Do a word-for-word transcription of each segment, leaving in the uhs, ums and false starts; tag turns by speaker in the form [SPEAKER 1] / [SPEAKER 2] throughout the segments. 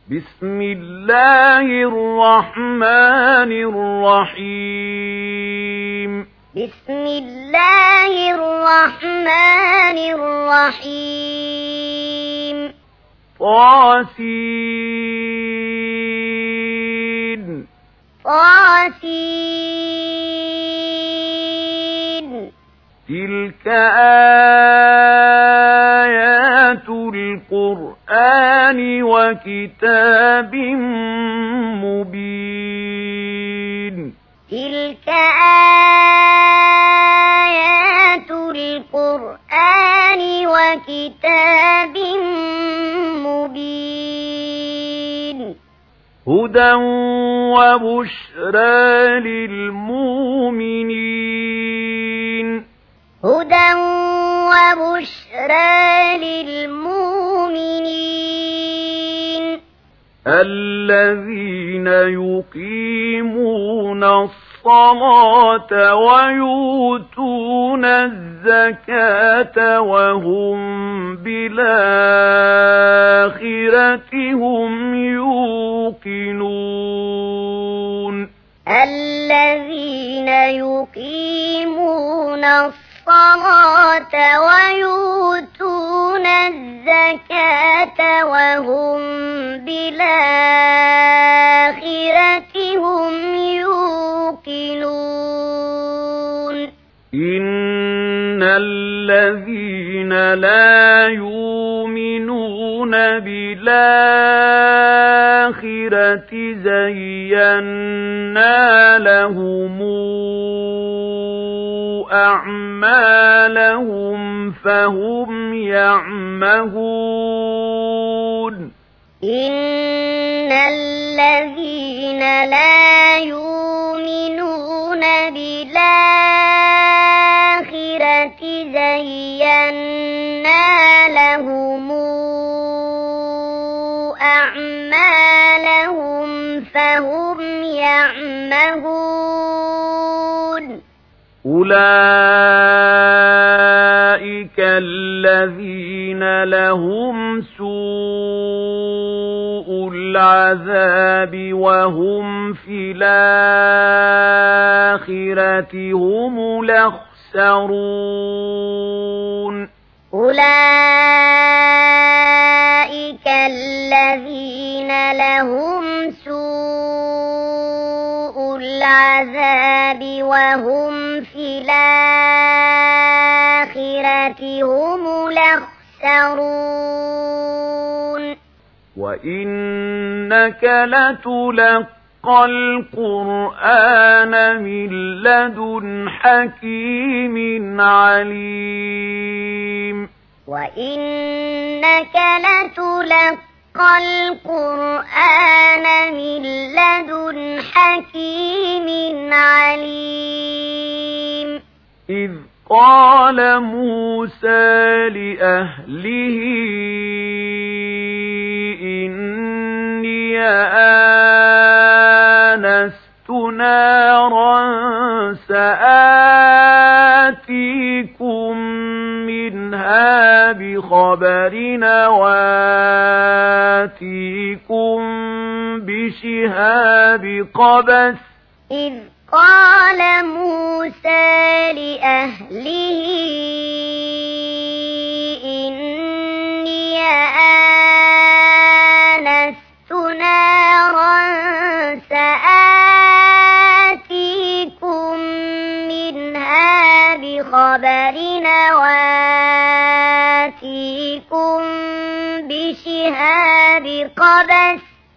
[SPEAKER 1] بسم الله الرحمن الرحيم
[SPEAKER 2] بسم الله الرحمن الرحيم
[SPEAKER 1] طاسين
[SPEAKER 2] طاسين
[SPEAKER 1] تلك آيات القرآن وكتاب مبين
[SPEAKER 2] تلك آيات القرآن وكتاب مبين
[SPEAKER 1] هدى وبشرى للمؤمنين
[SPEAKER 2] هدى وبشرى للمؤمنين
[SPEAKER 1] الذين يقيمون الصلاة ويؤتون الزكاة وهم بالآخرة هم يوقنون
[SPEAKER 2] الذين يقيمون الصلاة ويؤتون الزكاة وهم بالآخرة هم يوقنون
[SPEAKER 1] إن الذين لا يؤمنون بالآخرة زينا لهم أعمالهم فهم يعمهون
[SPEAKER 2] إن الذين لا يؤمنون بالآخرة زينا لهم أعمالهم فهم يعمهون
[SPEAKER 1] أولئك الذين لهم سوء العذاب وهم في الآخرة هم الأخسرون
[SPEAKER 2] أولئك الذين لهم سوء العذاب وهم في الآخرة هم الأخسرون
[SPEAKER 1] وإنك لتلقى القرآن من لدن حكيم عليم
[SPEAKER 2] وإنك لتلقى القرآن من لدن حكيم عليم
[SPEAKER 1] إذ قال موسى لأهله إني آنست نارا سآتيكم منها بخبر وآتيكم بشهاب قبس
[SPEAKER 2] إذ قال موسى لأهله إني آنست نارا سآتيكم منها بخبر وآتيكم بشهاب قبس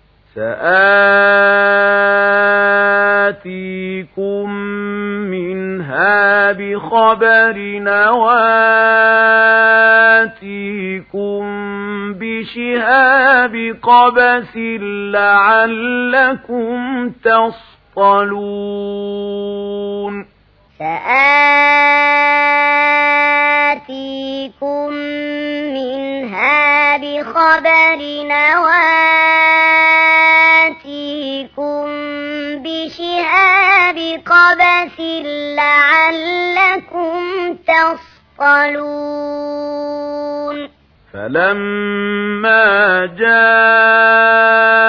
[SPEAKER 1] سآتيكم منها بخبر وآتيكم بشهاب قبس لعلكم تصطلون
[SPEAKER 2] سآتيكم منها بخبر وآتيكم بشهاب قبس لعلكم تصطلون
[SPEAKER 1] فلما جاء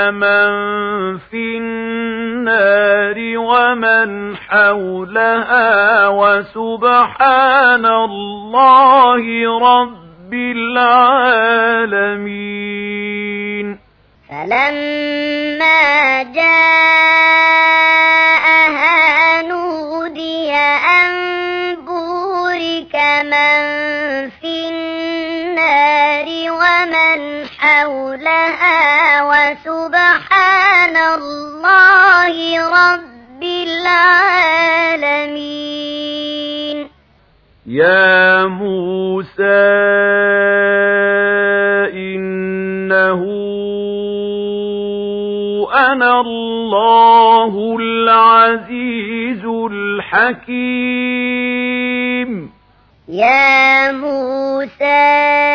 [SPEAKER 1] من في النار ومن حولها وسبحان الله رب العالمين.
[SPEAKER 2] فلما جاءها نودي أن بورك من في النار ومن حولها وسبحان الله رب العالمين.
[SPEAKER 1] يا موسى إنه أنا الله العزيز الحكيم.
[SPEAKER 2] يا موسى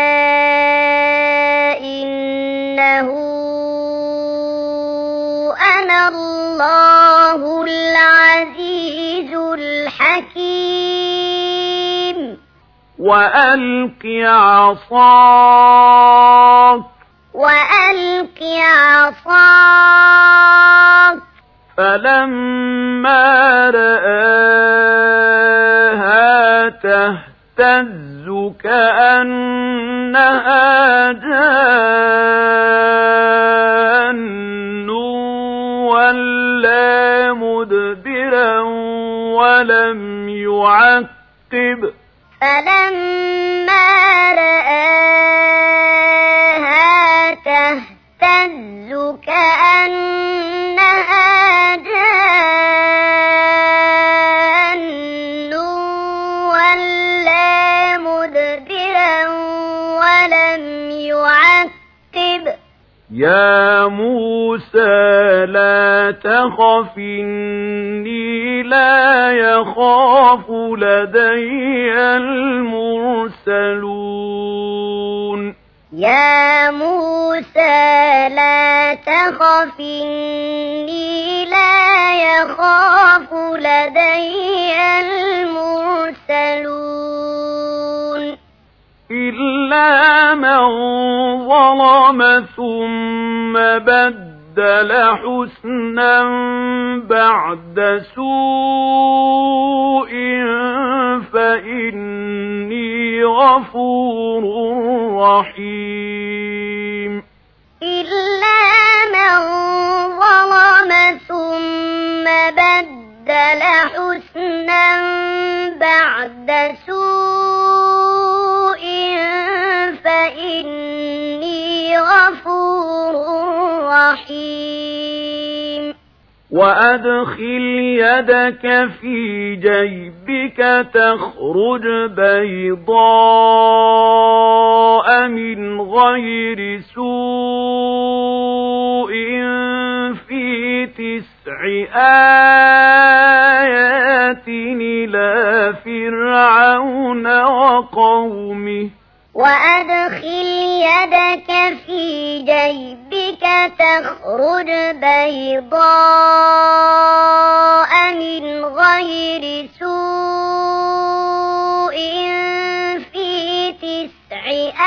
[SPEAKER 2] إنه أنا الله العزيز الحكيم.
[SPEAKER 1] وألق عصاك
[SPEAKER 2] وألق عصاك
[SPEAKER 1] فلما رآها تهتز كأنها جان ولا مدبرا ولم يعقب.
[SPEAKER 2] فلما رآها تهتز كأنها جان ولا مدبرا ولم يعقب.
[SPEAKER 1] يا موسى لا تخف إني لا يخاف لدي المرسلون.
[SPEAKER 2] يا موسى لا تخف إني لا يخاف لدي المرسلون.
[SPEAKER 1] إلا من ظلم ثم بدل حسنا بعد سوء فإني غفور رحيم.
[SPEAKER 2] إلا من ظلم ثم بدل حسنا بعد سوء فإني غفور رحيم.
[SPEAKER 1] وأدخل يدك في جيبك تخرج بيضاء من غير سوء في تسع آيات إلى فرعون وقومه.
[SPEAKER 2] وأدخل يدك في جيبك تخرج بيضاء من غير سوء في تسع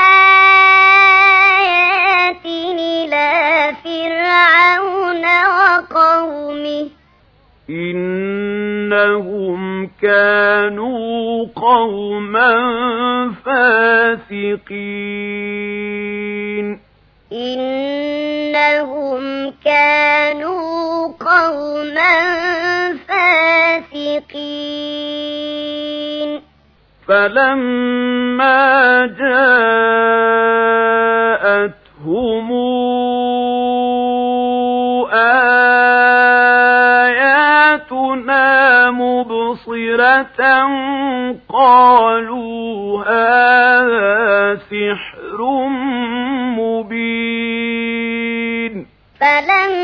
[SPEAKER 2] آيات إلى فرعون وقومه
[SPEAKER 1] إنهم كانوا قوما فاسقين.
[SPEAKER 2] إنهم كانوا قوما فاسقين.
[SPEAKER 1] فلما جاءتهم آياتنا مبصرة قالوا هذا سحر مبين.
[SPEAKER 2] فلما